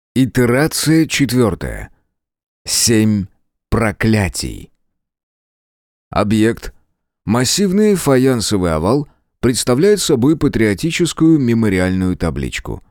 Итерация 4. 7 проклятий. Объект. Массивный фаянсовый овал представляет собой патриотическую мемориальную табличку.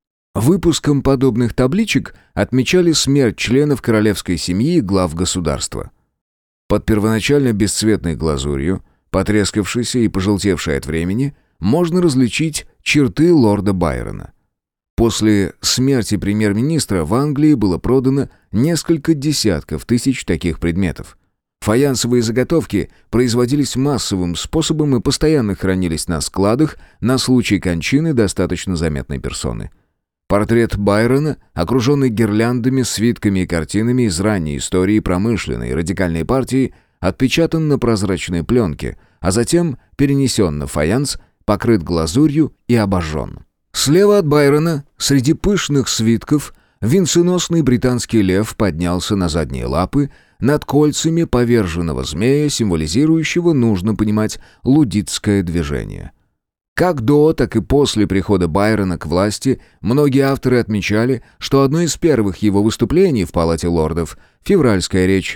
Выпуском подобных табличек отмечали смерть членов королевской семьи и глав государства. Под первоначально бесцветной глазурью, потрескавшейся и пожелтевшей от времени, можно различить черты лорда Байрона. После смерти премьер-министра в Англии было продано несколько десятков тысяч таких предметов. Фаянсовые заготовки производились массовым способом и постоянно хранились на складах на случай кончины достаточно заметной персоны. Портрет Байрона, окруженный гирляндами, свитками и картинами из ранней истории промышленной и радикальной партии, отпечатан на прозрачной пленке, а затем перенесен на фаянс, покрыт глазурью и обожжен. Слева от Байрона, среди пышных свитков, венценосный британский лев поднялся на задние лапы над кольцами поверженного змея, символизирующего, нужно понимать, луддитское движение. Как до, так и после прихода Байрона к власти, многие авторы отмечали, что одно из первых его выступлений в Палате лордов, февральская речь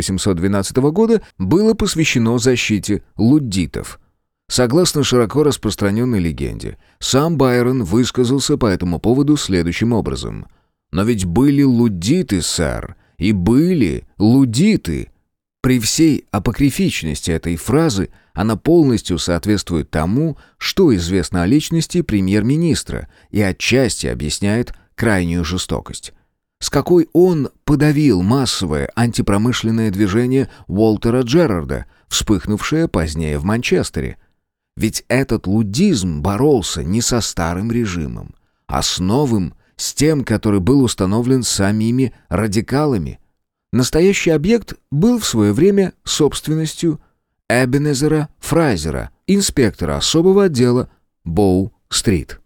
1812 года, было посвящено защите луддитов. Согласно широко распространенной легенде, сам Байрон высказался по этому поводу следующим образом. «Но ведь были луддиты, сэр, и были луддиты». При всей апокрифичности этой фразы она полностью соответствует тому, что известно о личности премьер-министра и отчасти объясняет крайнюю жестокость. С какой он подавил массовое антипромышленное движение Уолтера Джерарда, вспыхнувшее позднее в Манчестере. Ведь этот луддизм боролся не со старым режимом, а с новым, с тем, который был установлен самими радикалами. Настоящий объект был в свое время собственностью Эбенезера Фрайзера, инспектора особого отдела Боу-стрит.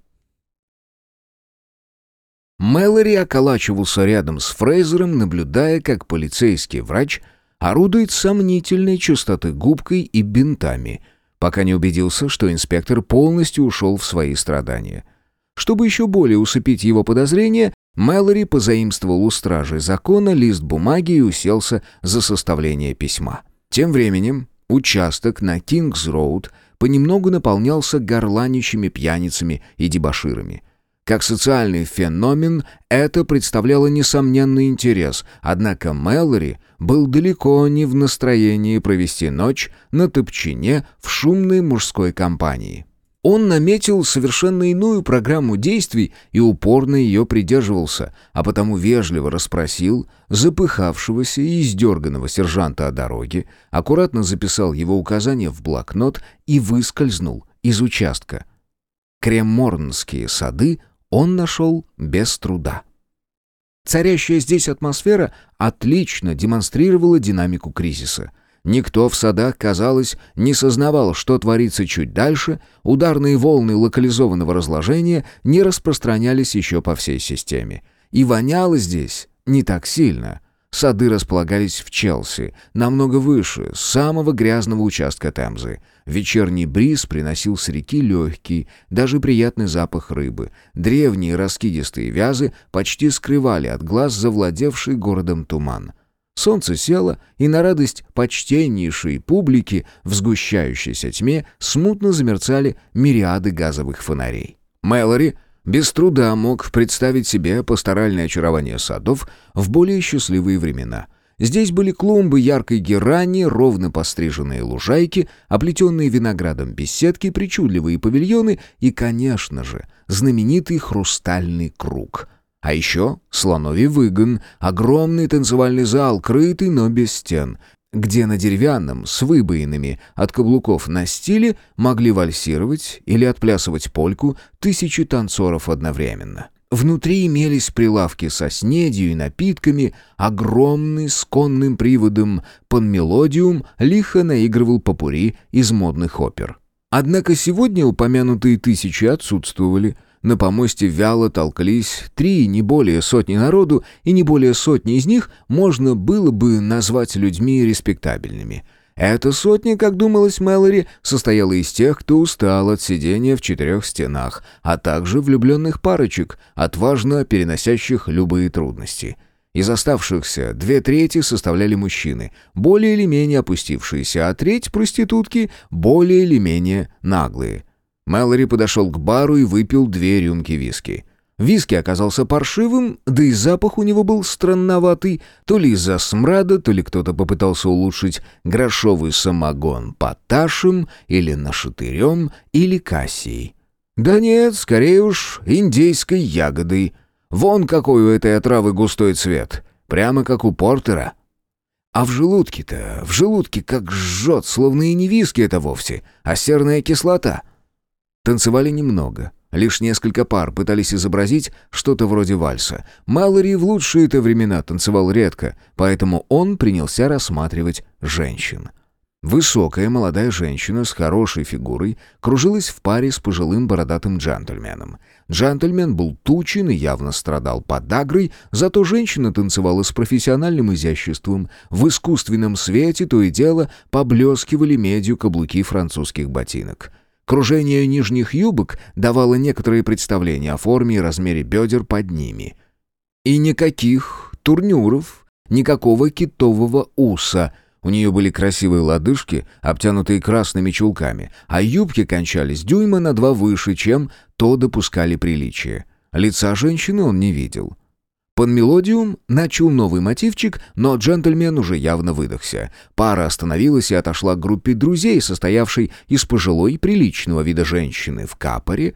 Мэлори околачивался рядом с Фрейзером, наблюдая, как полицейский врач орудует сомнительной чистоты губкой и бинтами, пока не убедился, что инспектор полностью ушел в свои страдания. Чтобы еще более усыпить его подозрения, Мэлори позаимствовал у стражи закона лист бумаги и уселся за составление письма. Тем временем участок на Кингс-роуд понемногу наполнялся горланищими пьяницами и дебоширами. Как социальный феномен это представляло несомненный интерес, однако Мэлори был далеко не в настроении провести ночь на топчине в шумной мужской компании. Он наметил совершенно иную программу действий и упорно ее придерживался, а потому вежливо расспросил запыхавшегося и издерганного сержанта о дороге, аккуратно записал его указания в блокнот и выскользнул из участка. Кремморнские сады он нашел без труда. Царящая здесь атмосфера отлично демонстрировала динамику кризиса. Никто в садах, казалось, не сознавал, что творится чуть дальше, ударные волны локализованного разложения не распространялись еще по всей системе. И воняло здесь не так сильно. Сады располагались в Челси, намного выше, самого грязного участка Темзы. Вечерний бриз приносил с реки легкий, даже приятный запах рыбы. Древние раскидистые вязы почти скрывали от глаз завладевший городом туман. Солнце село, и на радость почтеннейшей публики в сгущающейся тьме смутно замерцали мириады газовых фонарей. Мэлори без труда мог представить себе пасторальное очарование садов в более счастливые времена. Здесь были клумбы яркой герани, ровно постриженные лужайки, оплетенные виноградом беседки, причудливые павильоны и, конечно же, знаменитый хрустальный круг. А еще слоновий выгон, огромный танцевальный зал, крытый, но без стен, где на деревянном, с выбоинами от каблуков настиле могли вальсировать или отплясывать польку тысячи танцоров одновременно. Внутри имелись прилавки со снедью и напитками, огромный с конным приводом панмелодиум лихо наигрывал попурри из модных опер. Однако сегодня упомянутые тысячи отсутствовали. На помосте вяло толклись 3, не более сотни народу, и не более сотни из них можно было бы назвать людьми респектабельными. Эта сотня, как думалось Мэлори, состояла из тех, кто устал от сидения в четырех стенах, а также влюбленных парочек, отважно переносящих любые трудности. Из оставшихся 2/3 составляли мужчины, более или менее опустившиеся, а треть — проститутки, более или менее наглые. Мэлори подошел к бару и выпил 2 рюмки виски. Виски оказался паршивым, да и запах у него был странноватый, то ли из-за смрада, то ли кто-то попытался улучшить грошовый самогон поташем, или нашатырем, или кассией. Да нет, скорее уж индейской ягодой. Вон какой у этой отравы густой цвет, прямо как у портера. А в желудке как жжет, словно и не виски это вовсе, а серная кислота. Танцевали немного. Лишь несколько пар пытались изобразить что-то вроде вальса. Мэлори в лучшие-то времена танцевал редко, поэтому он принялся рассматривать женщин. Высокая молодая женщина с хорошей фигурой кружилась в паре с пожилым бородатым джентльменом. Джентльмен был тучен и явно страдал подагрой, зато женщина танцевала с профессиональным изяществом. В искусственном свете то и дело поблескивали медью каблуки французских ботинок. Кружение нижних юбок давало некоторые представления о форме и размере бедер под ними. И никаких турнюров, никакого китового уса. У нее были красивые лодыжки, обтянутые красными чулками, а юбки кончались дюйма на 2 выше, чем то допускали приличия. Лица женщины он не видел. Под мелодиум начал новый мотивчик, но джентльмен уже явно выдохся. Пара остановилась и отошла к группе друзей, состоявшей из пожилой приличного вида женщины в капоре,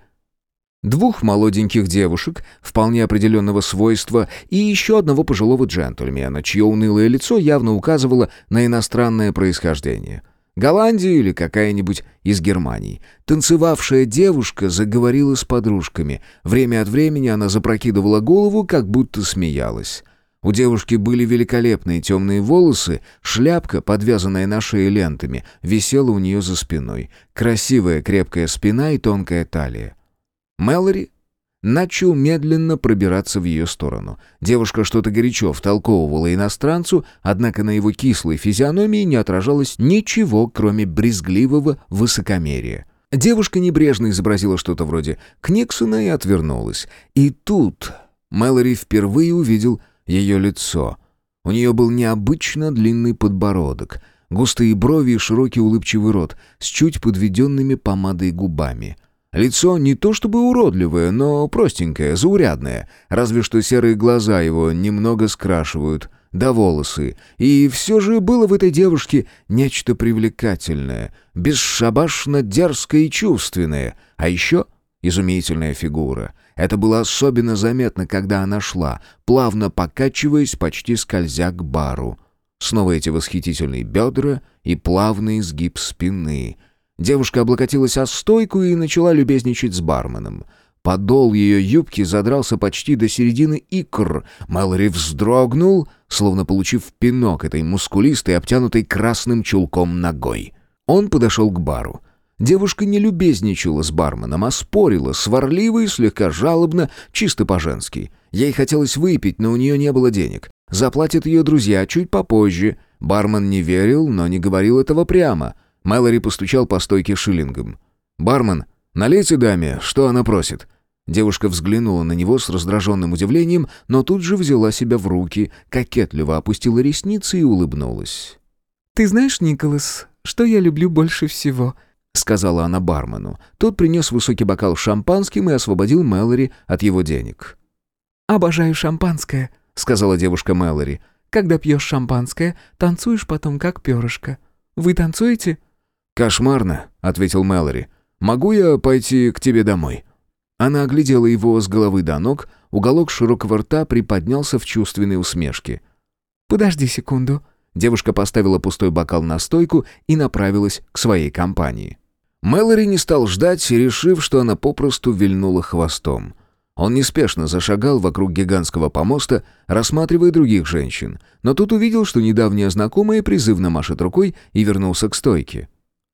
2 молоденьких девушек вполне определенного свойства и еще одного пожилого джентльмена, чье унылое лицо явно указывало на иностранное происхождение. Голландия или какая-нибудь из Германии. Танцевавшая девушка заговорила с подружками. Время от времени она запрокидывала голову, как будто смеялась. У девушки были великолепные темные волосы, шляпка, подвязанная на шее лентами, висела у нее за спиной. Красивая крепкая спина и тонкая талия. Мэлори начал медленно пробираться в ее сторону. Девушка что-то горячо втолковывала иностранцу, однако на его кислой физиономии не отражалось ничего, кроме брезгливого высокомерия. Девушка небрежно изобразила что-то вроде Книксона и отвернулась. И тут Мэлори впервые увидел ее лицо. У нее был необычно длинный подбородок, густые брови и широкий улыбчивый рот с чуть подведенными помадой губами. Лицо не то чтобы уродливое, но простенькое, заурядное, разве что серые глаза его немного скрашивают, да волосы. И все же было в этой девушке нечто привлекательное, бесшабашно дерзкое и чувственное, а еще изумительная фигура. Это было особенно заметно, когда она шла, плавно покачиваясь, почти скользя к бару. Снова эти восхитительные бедра и плавный изгиб спины. Девушка облокотилась о стойку и начала любезничать с барменом. Подол ее юбки задрался почти до середины икр. Мэлори вздрогнул, словно получив пинок этой мускулистой, обтянутой красным чулком ногой. Он подошел к бару. Девушка не любезничала с барменом, а спорила, сварливо и слегка жалобно, чисто по-женски. Ей хотелось выпить, но у нее не было денег. Заплатят ее друзья чуть попозже. Бармен не верил, но не говорил этого прямо. Мэлори постучал по стойке шиллингом. «Бармен, налейте даме, что она просит?» Девушка взглянула на него с раздраженным удивлением, но тут же взяла себя в руки, кокетливо опустила ресницы и улыбнулась. «Ты знаешь, Николас, что я люблю больше всего?» — сказала она бармену. Тот принес высокий бокал с шампанским и освободил Мэлори от его денег. «Обожаю шампанское», — сказала девушка Мэлори. «Когда пьешь шампанское, танцуешь потом как перышко. Вы танцуете?» «Кошмарно», — ответил Мэлори. «Могу я пойти к тебе домой?» Она оглядела его с головы до ног, уголок широкого рта приподнялся в чувственной усмешке. «Подожди секунду». Девушка поставила пустой бокал на стойку и направилась к своей компании. Мэлори не стал ждать, решив, что она попросту вильнула хвостом. Он неспешно зашагал вокруг гигантского помоста, рассматривая других женщин, но тут увидел, что недавняя знакомая призывно машет рукой и вернулся к стойке.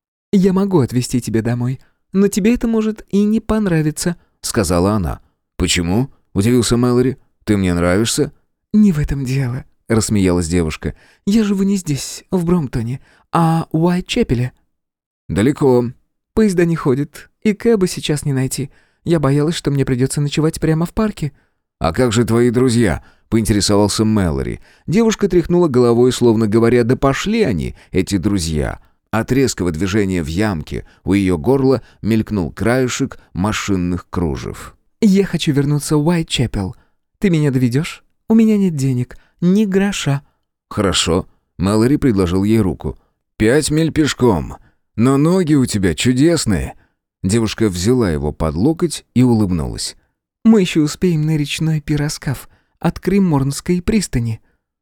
«Я могу отвезти тебя домой, но тебе это может и не понравиться», — сказала она. «Почему?» — удивился Мэлори. «Ты мне нравишься?» «Не в этом дело», — рассмеялась девушка. «Я живу не здесь, в Бромптоне, «А Уайтчепеле?» «Далеко». «Поезда не ходят, и кэба сейчас не найти. Я боялась, что мне придется ночевать прямо в парке». «А как же твои друзья?» — поинтересовался Мэлори. Девушка тряхнула головой, словно говоря: «Да пошли они, эти друзья». От резкого движения в ямке у ее горла мелькнул краешек машинных кружев. «Я хочу вернуться в Уайтчепел. Ты меня доведешь? У меня нет денег, ни гроша». «Хорошо». Мэлори предложил ей руку. 5 миль пешком. Но ноги у тебя чудесные». Девушка взяла его под локоть и улыбнулась. «Мы еще успеем на речной пироскаф от Криморнской пристани».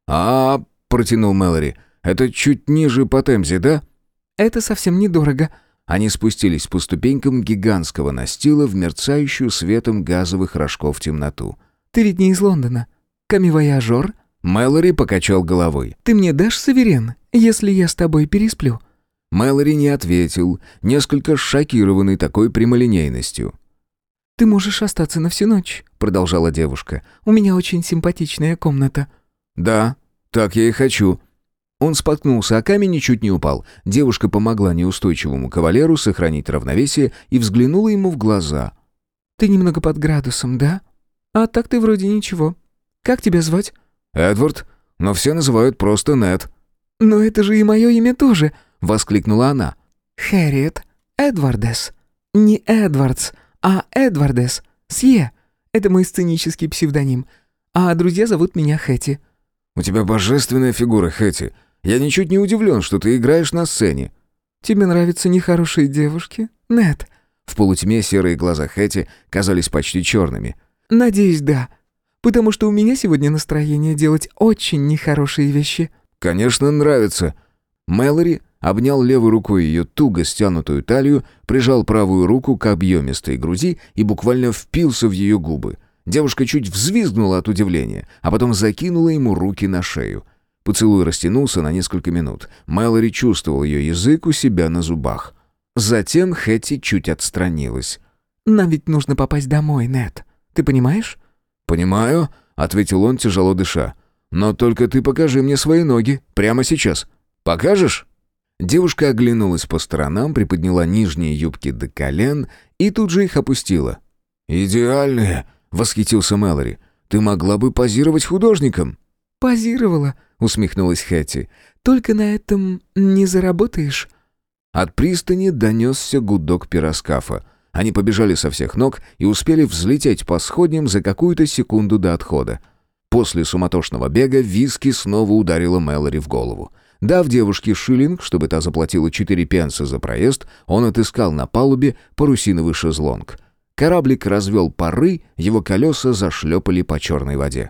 Протянул Мэлори. «Это чуть ниже по Темзе, да?» «Это совсем недорого». Они спустились по ступенькам гигантского настила в мерцающую светом газовых рожков темноту. «Ты ведь не из Лондона. Камивояжер?» Мэлори покачал головой. «Ты мне дашь суверен, если я с тобой пересплю?» Мэлори не ответил, несколько шокированный такой прямолинейностью. «Ты можешь остаться на всю ночь», — продолжала девушка. «У меня очень симпатичная комната». «Да, так я и хочу». Он споткнулся, а камень ничуть не упал. Девушка помогла неустойчивому кавалеру сохранить равновесие и взглянула ему в глаза. «Ты немного под градусом, да? А так ты вроде ничего. Как тебя звать?» «Эдвард, но все называют просто Нед». «Но это же и мое имя тоже», — воскликнула она. «Хэрриет Эдвардес. Не Эдвардс, а Эдвардес. Сье. Это мой сценический псевдоним. А друзья зовут меня Хэти». «У тебя божественная фигура, Хэти. Я ничуть не удивлен, что ты играешь на сцене». «Тебе нравятся нехорошие девушки, Нед?» В полутьме серые глаза Хэти казались почти черными. «Надеюсь, да. Потому что у меня сегодня настроение делать очень нехорошие вещи». «Конечно, нравится». Мэлори обнял левой рукой ее туго стянутую талию, прижал правую руку к объемистой груди и буквально впился в ее губы. Девушка чуть взвизгнула от удивления, а потом закинула ему руки на шею. Поцелуй растянулся на несколько минут. Мэлори чувствовал ее язык у себя на зубах. Затем Хэти чуть отстранилась. «Нам ведь нужно попасть домой, Нед. Ты понимаешь?» «Понимаю», — ответил он, тяжело дыша. «Но только ты покажи мне свои ноги, прямо сейчас. Покажешь?» Девушка оглянулась по сторонам, приподняла нижние юбки до колен и тут же их опустила. «Идеальные!» — восхитился Мэлори. «Ты могла бы позировать художником». «Позировала», — усмехнулась Хэти. «Только на этом не заработаешь». От пристани донесся гудок пироскафа. Они побежали со всех ног и успели взлететь по сходням за какую-то секунду до отхода. После суматошного бега виски снова ударила Мэлори в голову. Дав девушке шиллинг, чтобы та заплатила 4 пенса за проезд, он отыскал на палубе парусиновый шезлонг. Кораблик развел пары, его колеса зашлепали по черной воде.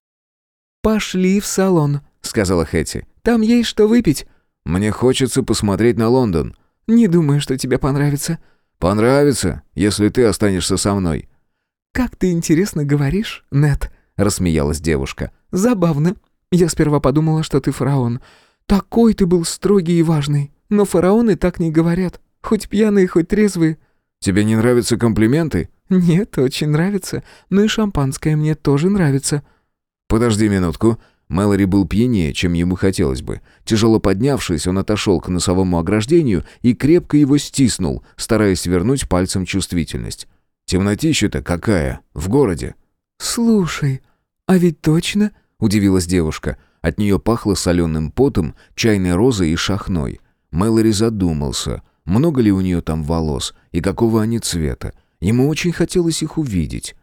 «Пошли в салон», — сказала Хэти. «Там есть что выпить». «Мне хочется посмотреть на Лондон». «Не думаю, что тебе понравится». «Понравится, если ты останешься со мной». «Как ты интересно говоришь, Нед», — рассмеялась девушка. «Забавно. Я сперва подумала, что ты фараон. Такой ты был строгий и важный. Но фараоны так не говорят. Хоть пьяные, хоть трезвые». «Тебе не нравятся комплименты?» «Нет, очень нравится. Но и шампанское мне тоже нравится». «Подожди минутку». Мэлори был пьянее, чем ему хотелось бы. Тяжело поднявшись, он отошел к носовому ограждению и крепко его стиснул, стараясь вернуть пальцем чувствительность. «Темнотища-то какая, в городе!» «Слушай, а ведь точно?» — удивилась девушка. От нее пахло соленым потом, чайной розой и шахной. Мэлори задумался, много ли у нее там волос и какого они цвета. Ему очень хотелось их увидеть.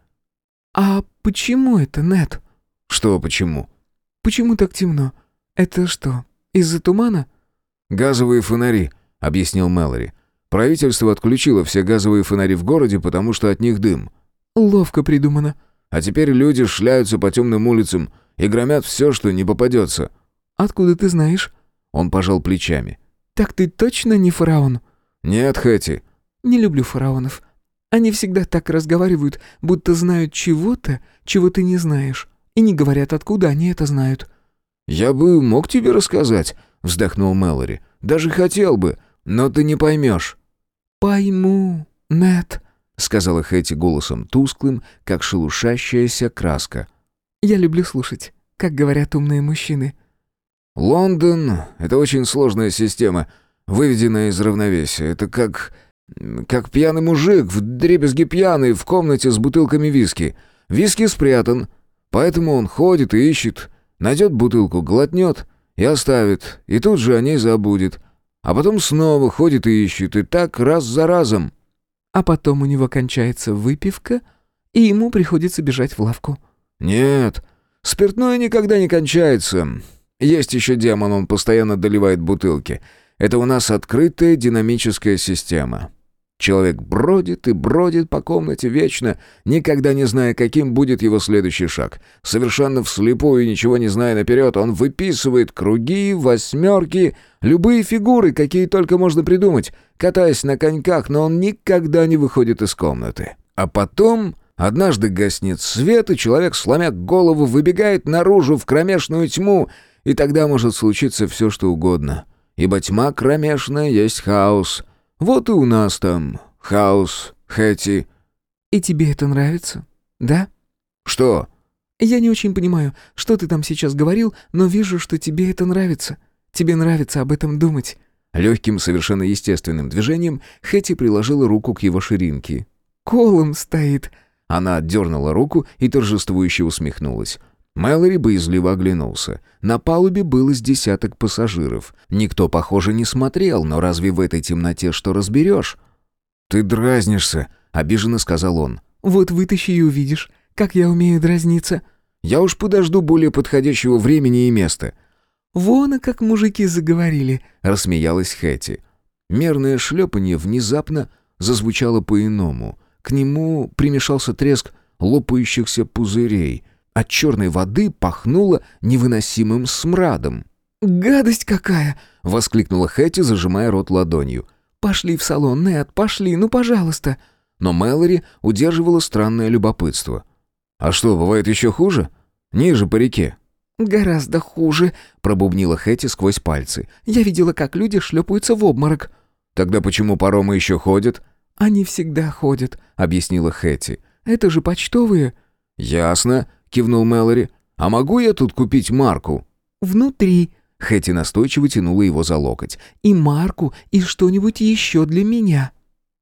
«А почему это, Нед?» «Что почему?» «Почему так темно? Это что, из-за тумана?» «Газовые фонари», — объяснил Мэлори. «Правительство отключило все газовые фонари в городе, потому что от них дым». «Ловко придумано». «А теперь люди шляются по темным улицам и громят все, что не попадется». «Откуда ты знаешь?» Он пожал плечами. «Так ты точно не фараон?» «Нет, Хэти». «Не люблю фараонов. Они всегда так разговаривают, будто знают чего-то, чего ты не знаешь, и не говорят, откуда они это знают». «Я бы мог тебе рассказать», — вздохнул Мэлори. «Даже хотел бы, но ты не поймешь». «Пойму, Нед», — сказала Хэти голосом тусклым, как шелушащаяся краска. «Я люблю слушать, как говорят умные мужчины». «Лондон — это очень сложная система. выведенная из равновесия. Это как пьяный мужик, вдребезги пьяный, в комнате с бутылками виски. Виски спрятан, поэтому он ходит и ищет, найдет бутылку, глотнет и оставит, и тут же о ней забудет. А потом снова ходит и ищет, и так раз за разом. А потом у него кончается выпивка, и ему приходится бежать в лавку. Нет, спиртное никогда не кончается. Есть еще демон, он постоянно доливает бутылки. Это у нас открытая динамическая система. Человек бродит и бродит по комнате вечно, никогда не зная, каким будет его следующий шаг. Совершенно вслепую, ничего не зная наперед, он выписывает круги, восьмерки, любые фигуры, какие только можно придумать, катаясь на коньках, но он никогда не выходит из комнаты. А потом однажды гаснет свет, и человек, сломя голову, выбегает наружу в кромешную тьму, и тогда может случиться все, что угодно. Ибо тьма кромешная есть хаос. Вот и у нас там хаос, Хэти. И тебе это нравится, да? Что? Я не очень понимаю, что ты там сейчас говорил, но вижу, что тебе это нравится. Тебе нравится об этом думать. Легким, совершенно естественным движением Хэти приложила руку к его ширинке. Колом стоит. Она отдернула руку и торжествующе усмехнулась. Мэлори боязливо оглянулся. На палубе было с десяток пассажиров. Никто, похоже, не смотрел, но разве в этой темноте что разберешь? «Ты дразнишься», — обиженно сказал он. «Вот вытащи и увидишь, как я умею дразниться». «Я уж подожду более подходящего времени и места». «Вон, а как мужики заговорили», — рассмеялась Хэти. Мерное шлепанье внезапно зазвучало по-иному. К нему примешался треск лопающихся пузырей. От черной воды пахнуло невыносимым смрадом. «Гадость какая!» — воскликнула Хэти, зажимая рот ладонью. «Пошли в салон, Нед, пошли, ну, пожалуйста!» Но Мэлори удерживала странное любопытство. «А что, бывает еще хуже? Ниже по реке». «Гораздо хуже», — пробубнила Хэти сквозь пальцы. «Я видела, как люди шлепаются в обморок». «Тогда почему паромы еще ходят?» «Они всегда ходят», — объяснила Хэти. «Это же почтовые». «Ясно», — кивнул Мэлори. «А могу я тут купить марку?» «Внутри». Хэти настойчиво тянула его за локоть. «И марку, и что-нибудь еще для меня».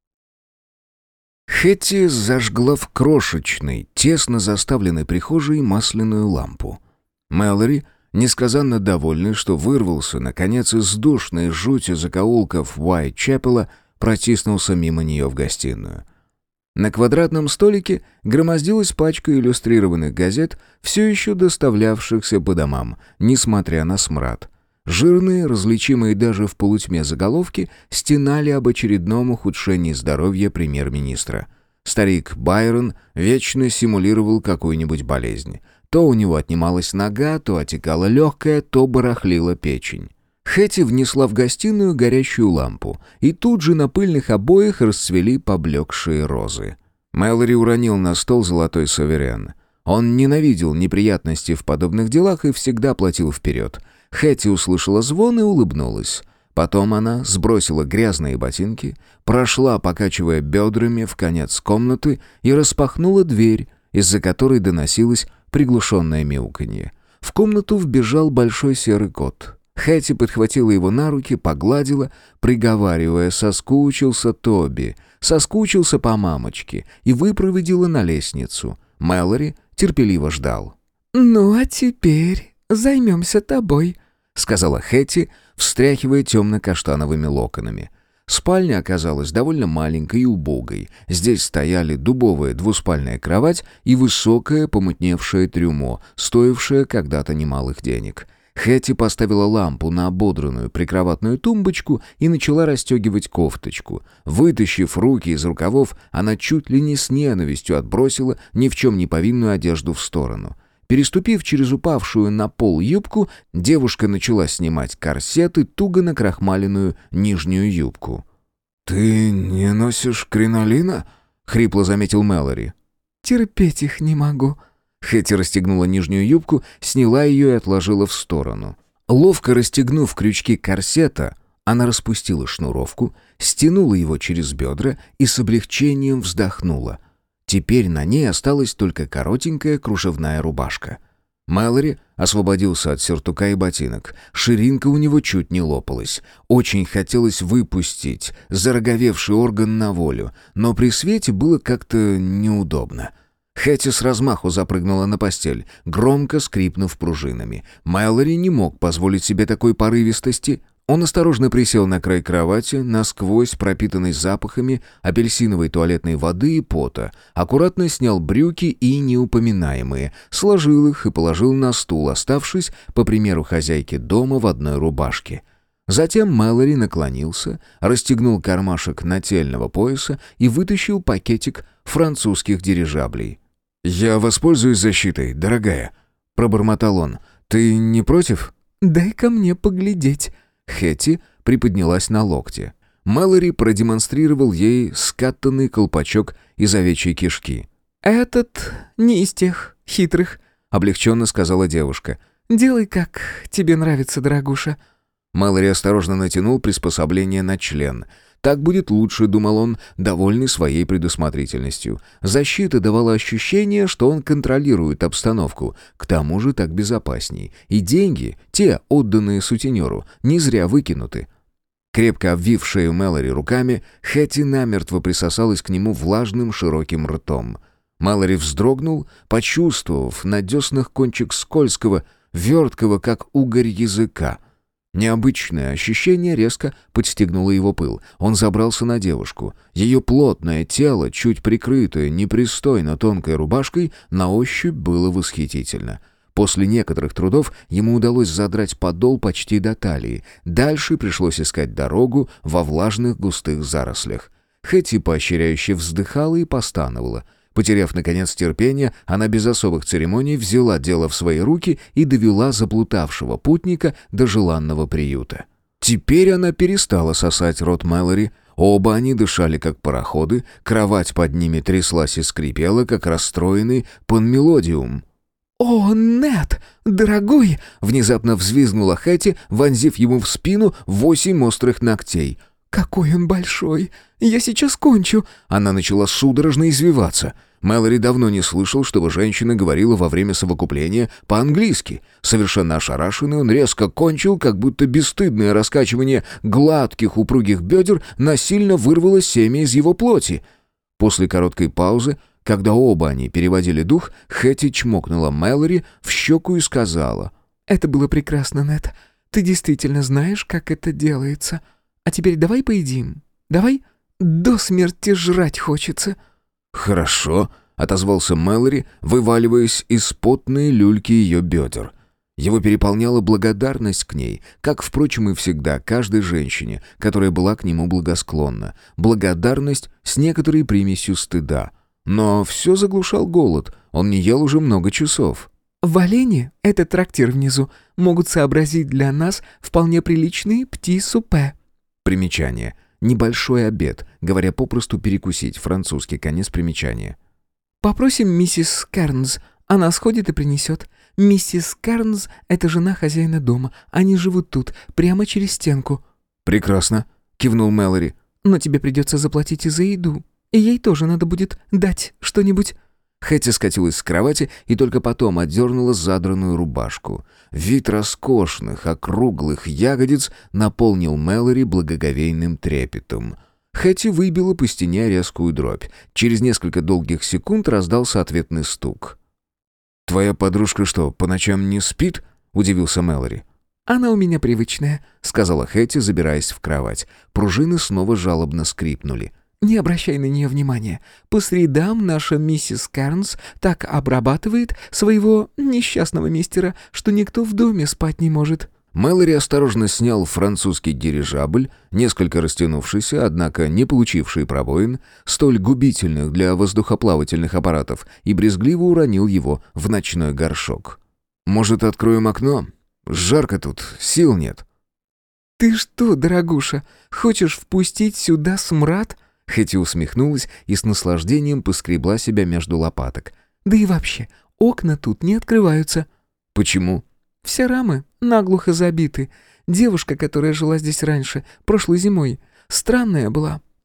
Хэти зажгла в крошечной, тесно заставленной прихожей масляную лампу. Мэлори, несказанно довольный, что вырвался, наконец, из душной жути закоулков Уайт-Чепела, протиснулся мимо нее в гостиную. На квадратном столике громоздилась пачка иллюстрированных газет, все еще доставлявшихся по домам, несмотря на смрад. Жирные, различимые даже в полутьме заголовки, стенали об очередном ухудшении здоровья премьер-министра. Старик Байрон вечно симулировал какую-нибудь болезнь. То у него отнималась нога, то отекала легкая, то барахлила печень. Хэти внесла в гостиную горящую лампу, и тут же на пыльных обоях расцвели поблекшие розы. Мэлори уронил на стол золотой суверен. Он ненавидел неприятности в подобных делах и всегда платил вперед. Хэти услышала звон и улыбнулась. Потом она сбросила грязные ботинки, прошла, покачивая бедрами, в конец комнаты и распахнула дверь, из-за которой доносилось приглушенное мяуканье. В комнату вбежал большой серый кот. Хэти подхватила его на руки, погладила, приговаривая: «Соскучился Тоби, соскучился по мамочке», и выпроводила на лестницу. Мэлори терпеливо ждал. «Ну, а теперь займемся тобой», — сказала Хэти, встряхивая темно-каштановыми локонами. Спальня оказалась довольно маленькой и убогой. Здесь стояли дубовая двуспальная кровать и высокое помутневшее трюмо, стоившее когда-то немалых денег. Хэти поставила лампу на ободранную прикроватную тумбочку и начала расстегивать кофточку. Вытащив руки из рукавов, она чуть ли не с ненавистью отбросила ни в чем не повинную одежду в сторону. Переступив через упавшую на пол юбку, девушка начала снимать корсет и туго накрахмаленную нижнюю юбку. «Ты не носишь кринолина?» — хрипло заметил Мэлори. «Терпеть их не могу». Хэти расстегнула нижнюю юбку, сняла ее и отложила в сторону. Ловко расстегнув крючки корсета, она распустила шнуровку, стянула его через бедра и с облегчением вздохнула. Теперь на ней осталась только коротенькая кружевная рубашка. Мэлори освободился от сюртука и ботинок. Ширинка у него чуть не лопалась. Очень хотелось выпустить зароговевший орган на волю, но при свете было как-то неудобно. Хэти с размаху запрыгнула на постель, громко скрипнув пружинами. Мэлори не мог позволить себе такой порывистости. Он осторожно присел на край кровати, насквозь пропитанный запахами апельсиновой туалетной воды и пота, аккуратно снял брюки и неупоминаемые, сложил их и положил на стул, оставшись, по примеру хозяйки дома, в одной рубашке. Затем Мэлори наклонился, расстегнул кармашек нательного пояса и вытащил пакетик французских дирижаблей. «Я воспользуюсь защитой, дорогая», — пробормотал он. «Ты не против?» «Дай-ка мне поглядеть». Хэти приподнялась на локте. Мэлори продемонстрировал ей скатанный колпачок из овечьей кишки. «Этот не из тех хитрых», — облегченно сказала девушка. «Делай, как тебе нравится, дорогуша». Мэлори осторожно натянул приспособление на член. «Так будет лучше», — думал он, довольный своей предусмотрительностью. Защита давала ощущение, что он контролирует обстановку. К тому же так безопасней. И деньги, те, отданные сутенеру, не зря выкинуты. Крепко обвив шею Мэлори руками, Хэти намертво присосалась к нему влажным широким ртом. Мэлори вздрогнул, почувствовав на деснах кончик скользкого, верткого, как угорь языка. Необычное ощущение резко подстегнуло его пыл. Он забрался на девушку. Ее плотное тело, чуть прикрытое непристойно тонкой рубашкой, на ощупь было восхитительно. После некоторых трудов ему удалось задрать подол почти до талии. Дальше пришлось искать дорогу во влажных густых зарослях. Хэти поощряюще вздыхала и постановала. Потеряв, наконец, терпение, она без особых церемоний взяла дело в свои руки и довела заплутавшего путника до желанного приюта. Теперь она перестала сосать рот Мэлори. Оба они дышали, как пароходы, кровать под ними тряслась и скрипела, как расстроенный панмелодиум. «О, Нет, дорогой!» — внезапно взвизгнула Хэти, вонзив ему в спину 8 острых ногтей. «Какой он большой! Я сейчас кончу!» Она начала судорожно извиваться. Мэлори давно не слышал, чтобы женщина говорила во время совокупления по-английски. Совершенно ошарашенный, он резко кончил, как будто бесстыдное раскачивание гладких упругих бедер насильно вырвало семя из его плоти. После короткой паузы, когда оба они переводили дух, Хэти чмокнула Мэлори в щеку и сказала: «Это было прекрасно, Нет. Ты действительно знаешь, как это делается. А теперь давай поедим. Давай? До смерти жрать хочется». «Хорошо», — отозвался Мэлори, вываливаясь из потной люльки ее бедер. Его переполняла благодарность к ней, как, впрочем, и всегда каждой женщине, которая была к нему благосклонна. Благодарность с некоторой примесью стыда. Но все заглушал голод, он не ел уже много часов. «В Олене, это трактир внизу, могут сообразить для нас вполне приличные пти-супе». Примечание. Небольшой обед, говоря попросту перекусить, французский конец примечания. «Попросим миссис Кернс, она сходит и принесет. Миссис Кернс — это жена хозяина дома, они живут тут, прямо через стенку». «Прекрасно», — кивнул Мэлори. «Но тебе придется заплатить и за еду, и ей тоже надо будет дать что-нибудь». Хэти скатилась с кровати и только потом отдернула задранную рубашку. Вид роскошных, округлых ягодиц наполнил Мэлори благоговейным трепетом. Хэти выбила по стене резкую дробь. Через несколько долгих секунд раздался ответный стук. «Твоя подружка что, по ночам не спит?» — удивился Мэлори. «Она у меня привычная», — сказала Хэти, забираясь в кровать. Пружины снова жалобно скрипнули. «Не обращай на нее внимания. По средам наша миссис Кернс так обрабатывает своего несчастного мистера, что никто в доме спать не может». Мэлори осторожно снял французский дирижабль, несколько растянувшийся, однако не получивший пробоин, столь губительных для воздухоплавательных аппаратов, и брезгливо уронил его в ночной горшок. «Может, откроем окно? Жарко тут, сил нет». «Ты что, дорогуша, хочешь впустить сюда смрад?» Хэти усмехнулась и с наслаждением поскребла себя между лопаток. «Да и вообще, окна тут не открываются». «Почему?» «Все рамы наглухо забиты. Девушка, которая жила здесь раньше, прошлой зимой, странная была.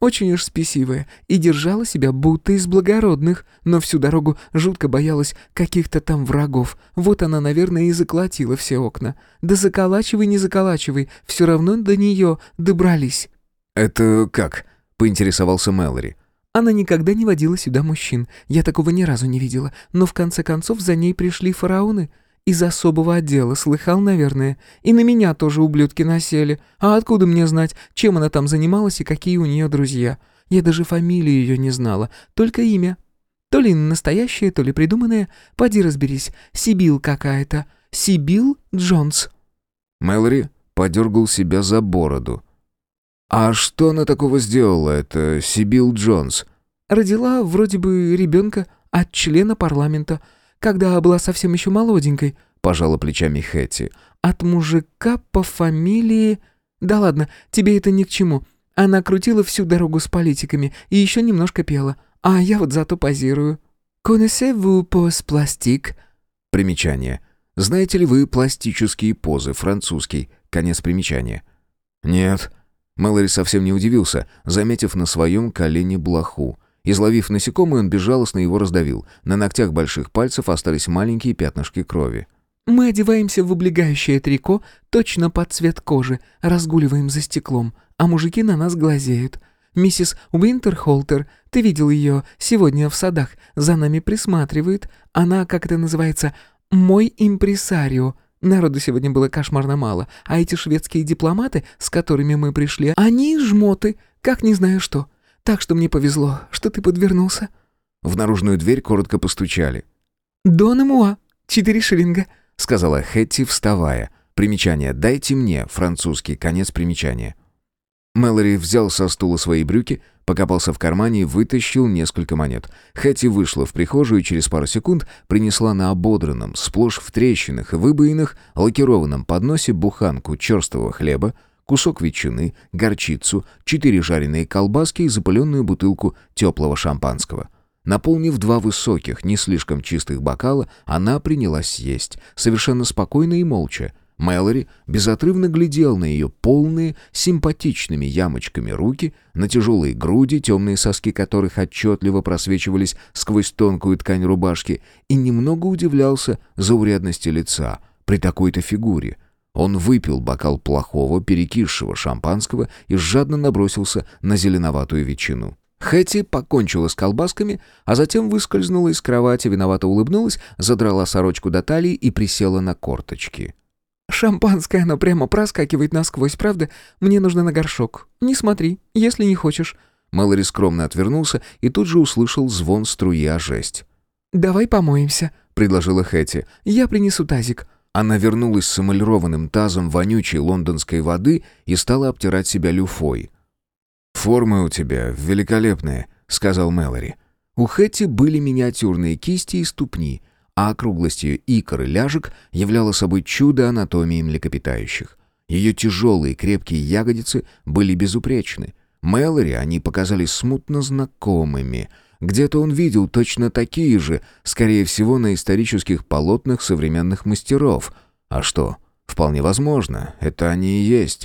Очень уж спесивая и держала себя будто из благородных, но всю дорогу жутко боялась каких-то там врагов. Вот она, наверное, и заколотила все окна. Да заколачивай, не заколачивай, все равно до нее добрались». «Это как?» — поинтересовался Мэлори. Она никогда не водила сюда мужчин. Я такого ни разу не видела. Но в конце концов за ней пришли фараоны. Из особого отдела, слыхал, наверное. И на меня тоже ублюдки насели. А откуда мне знать, чем она там занималась и какие у нее друзья? Я даже фамилию ее не знала, только имя. То ли настоящее, то ли придуманное. Поди разберись. Сибил какая-то. Сибил Джонс. Мэлори подергал себя за бороду. «А что она такого сделала, это Сибил Джонс?» Родила вроде бы ребенка от члена парламента. Когда была совсем еще молоденькой, пожала плечами Хэти. От мужика по фамилии... Да ладно, тебе это ни к чему. Она крутила всю дорогу с политиками и еще немножко пела. А я вот зато позирую. «Connaissez-vous pose plastique?» Примечание. «Знаете ли вы пластические позы, французский?» Конец примечания. «Нет». Мэлори совсем не удивился, заметив на своем колене блоху. Изловив насекомое, он безжалостно его раздавил. На ногтях больших пальцев остались маленькие пятнышки крови. «Мы одеваемся в облегающее трико, точно под цвет кожи, разгуливаем за стеклом, а мужики на нас глазеют. Миссис Уинтерхолтер, ты видел ее сегодня в садах, за нами присматривает. Она, как это называется, мой импресарио. Народу сегодня было кошмарно мало, а эти шведские дипломаты, с которыми мы пришли, они жмоты, как не знаю что. Так что мне повезло, что ты подвернулся». В наружную дверь коротко постучали. «Дон Эмуа, 4 шиллинга», — сказала Хэтти, вставая. Примечание «дайте мне», французский, конец примечания. Мэлори взял со стула свои брюки, покопался в кармане и вытащил несколько монет. Хэтти вышла в прихожую и через пару секунд принесла на ободранном, сплошь в трещинах и выбоинах, лакированном подносе буханку черствого хлеба, кусок ветчины, горчицу, 4 жареные колбаски и запыленную бутылку теплого шампанского. Наполнив 2 высоких, не слишком чистых бокала, она принялась есть, совершенно спокойно и молча. Мэлори безотрывно глядел на ее полные, симпатичными ямочками руки, на тяжелые груди, темные соски которых отчетливо просвечивались сквозь тонкую ткань рубашки, и немного удивлялся заурядности лица при такой-то фигуре. Он выпил бокал плохого, перекисшего шампанского и жадно набросился на зеленоватую ветчину. Хэтти покончила с колбасками, а затем выскользнула из кровати, виновато улыбнулась, задрала сорочку до талии и присела на корточки. «Шампанское, оно прямо проскакивает насквозь, правда? Мне нужно на горшок. Не смотри, если не хочешь». Мэлори скромно отвернулся и тут же услышал звон струи о жесть. «Давай помоемся», — предложила Хэтти. «Я принесу тазик». Она вернулась с эмалированным тазом вонючей лондонской воды и стала обтирать себя люфой. «Формы у тебя великолепные», — сказал Мэлори. У Хэтти были миниатюрные кисти и ступни, а округлостью икр и ляжек являло собой чудо анатомии млекопитающих. Ее тяжелые крепкие ягодицы были безупречны. Мэлори они показались смутно знакомыми. Где-то он видел точно такие же, скорее всего, на исторических полотнах современных мастеров. А что? Вполне возможно, это они и есть.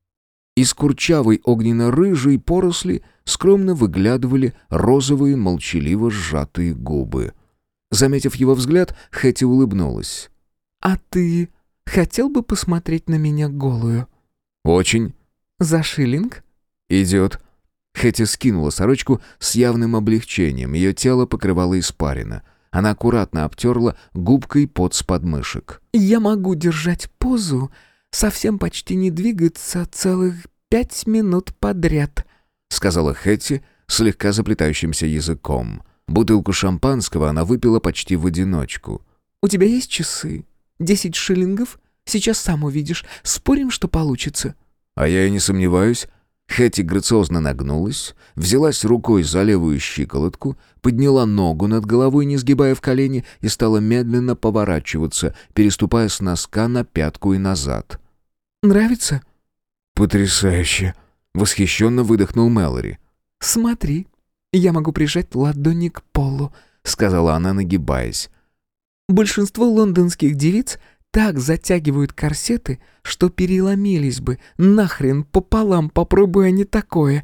Из курчавой огненно-рыжей поросли скромно выглядывали розовые молчаливо сжатые губы. Заметив его взгляд, Хэтти улыбнулась. «А ты хотел бы посмотреть на меня голую?» «Очень». «За шиллинг?» «Идет». Хэтти скинула сорочку с явным облегчением, ее тело покрывало испарина. Она аккуратно обтерла губкой пот с подмышек. «Я могу держать позу, совсем почти не двигаться целых 5 минут подряд», — сказала Хэтти слегка заплетающимся языком. Бутылку шампанского она выпила почти в одиночку. «У тебя есть часы? 10 шиллингов? Сейчас сам увидишь. Спорим, что получится?» «А я и не сомневаюсь». Хэтти грациозно нагнулась, взялась рукой за левую щиколотку, подняла ногу над головой, не сгибая в колени, и стала медленно поворачиваться, переступая с носка на пятку и назад. «Нравится?» «Потрясающе!» — восхищенно выдохнул Мэлори. «Смотри, я могу прижать ладони к полу», — сказала она, нагибаясь. «Большинство лондонских девиц так затягивают корсеты, что переломились бы. Нахрен пополам, попробуй они такое».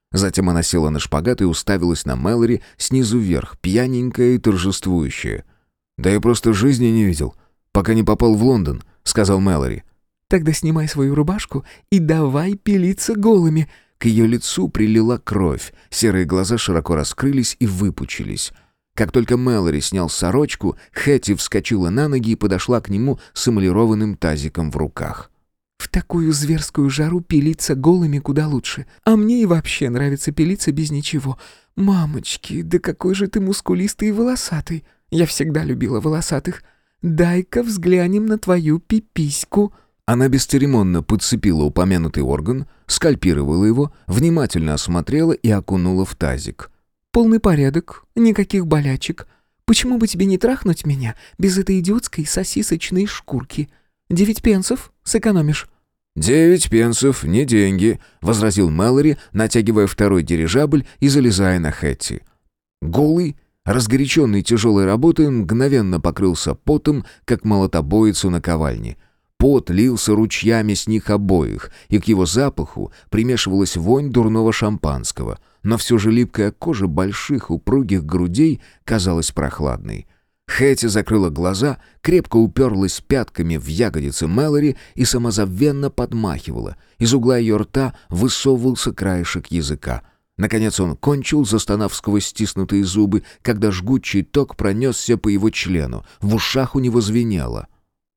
Затем она села на шпагат и уставилась на Мэлори снизу вверх, пьяненькая и торжествующая. «Да я просто жизни не видел, пока не попал в Лондон», — сказал Мэлори. «Тогда снимай свою рубашку и давай пилиться голыми». К ее лицу прилила кровь, серые глаза широко раскрылись и выпучились. Как только Мэлори снял сорочку, Хэти вскочила на ноги и подошла к нему с эмалированным тазиком в руках. «В такую зверскую жару пилиться голыми куда лучше. А мне и вообще нравится пилиться без ничего. Мамочки, да какой же ты мускулистый и волосатый. Я всегда любила волосатых. Дай-ка взглянем на твою пипиську». Она бесцеремонно подцепила упомянутый орган, скальпировала его, внимательно осмотрела и окунула в тазик. «Полный порядок, никаких болячек. Почему бы тебе не трахнуть меня без этой идиотской сосисочной шкурки? 9 пенсов сэкономишь». 9 пенсов, не деньги», — возразил Мэлори, натягивая второй дирижабль и залезая на Хэтти. Голый, разгоряченный тяжелой работой, мгновенно покрылся потом, как молотобоец у наковальни. Пот лился ручьями с них обоих, и к его запаху примешивалась вонь дурного шампанского, но все же липкая кожа больших упругих грудей казалась прохладной. Хэтти закрыла глаза, крепко уперлась пятками в ягодицы Мэлори и самозабвенно подмахивала. Из угла ее рта высовывался краешек языка. Наконец он кончил, застонав сквозь стиснутые зубы, когда жгучий ток пронесся по его члену. В ушах у него звенело.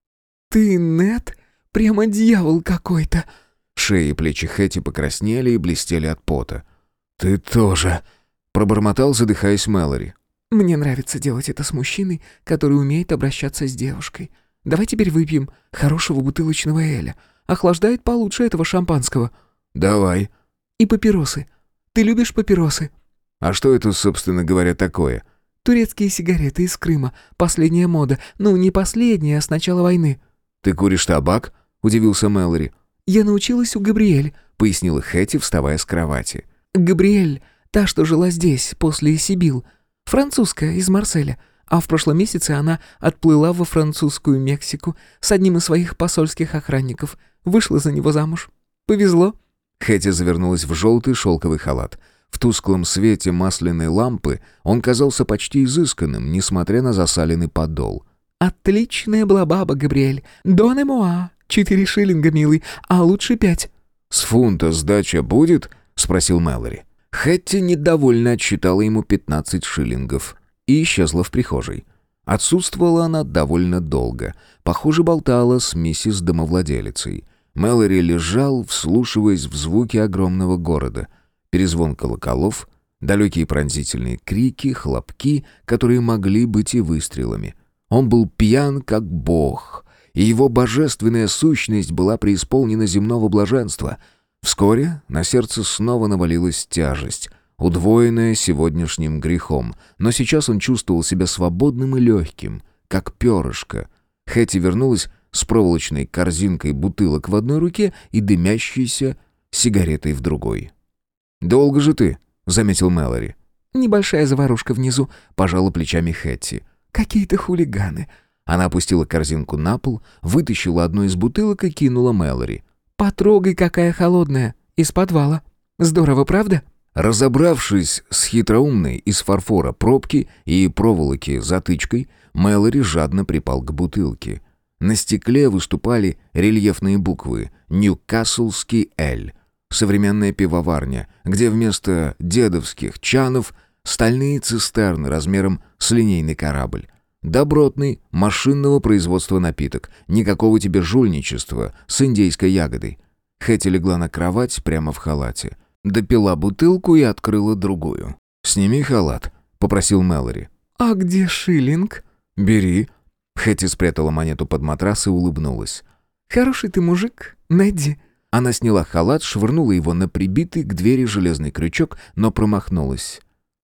«Ты, Нет, прямо дьявол какой-то!» Шеи и плечи Хэтти покраснели и блестели от пота. «Ты тоже!» — пробормотал, задыхаясь Мэлори. «Мне нравится делать это с мужчиной, который умеет обращаться с девушкой. Давай теперь выпьем хорошего бутылочного эля. Охлаждает получше этого шампанского». «Давай». «И папиросы. Ты любишь папиросы?» «А что это, собственно говоря, такое?» «Турецкие сигареты из Крыма. Последняя мода. Ну, не последняя, а с начала войны». «Ты куришь табак?» — удивился Мэлори. «Я научилась у Габриэль», — пояснила Хэтти, вставая с кровати. «Габриэль, та, что жила здесь, после Сибил. Французская, из Марселя. А в прошлом месяце она отплыла во французскую Мексику с одним из своих посольских охранников. Вышла за него замуж. Повезло». Хэтти завернулась в желтый шелковый халат. В тусклом свете масляной лампы он казался почти изысканным, несмотря на засаленный подол. «Отличная была баба, Габриэль. Дон Эмуа. 4 шиллинга, милый, а лучше 5». «С фунта сдача будет?» — спросил Мэлори. Хэтти недовольно отсчитала ему 15 шиллингов и исчезла в прихожей. Отсутствовала она довольно долго. Похоже, болтала с миссис домовладелицей. Мэлори лежал, вслушиваясь в звуки огромного города. Перезвон колоколов, далекие пронзительные крики, хлопки, которые могли быть и выстрелами. Он был пьян, как бог, и его божественная сущность была преисполнена земного блаженства. Вскоре на сердце снова навалилась тяжесть, удвоенная сегодняшним грехом, но сейчас он чувствовал себя свободным и легким, как перышко. Хэтти вернулась с проволочной корзинкой бутылок в одной руке и дымящейся сигаретой в другой. «Долго же ты?» — заметил Мэлори. «Небольшая заварушка внизу», — пожала плечами Хэтти. «Какие-то хулиганы». Она опустила корзинку на пол, вытащила одну из бутылок и кинула Мэлори. «Потрогай, какая холодная. Из подвала. Здорово, правда?» Разобравшись с хитроумной из фарфора пробки и проволоки затычкой, Мэлори жадно припал к бутылке. На стекле выступали рельефные буквы «Ньюкаслский Эль». Современная пивоварня, где вместо дедовских чанов стальные цистерны размером с линейный корабль. Добротный, машинного производства напиток. Никакого тебе жульничества с индейской ягодой. Хэтти легла на кровать прямо в халате. Допила бутылку и открыла другую. «Сними халат», — попросил Мэлори. «А где шиллинг?» «Бери». Хэтти спрятала монету под матрас и улыбнулась. «Хороший ты мужик, Недди». Она сняла халат, швырнула его на прибитый к двери железный крючок, но промахнулась.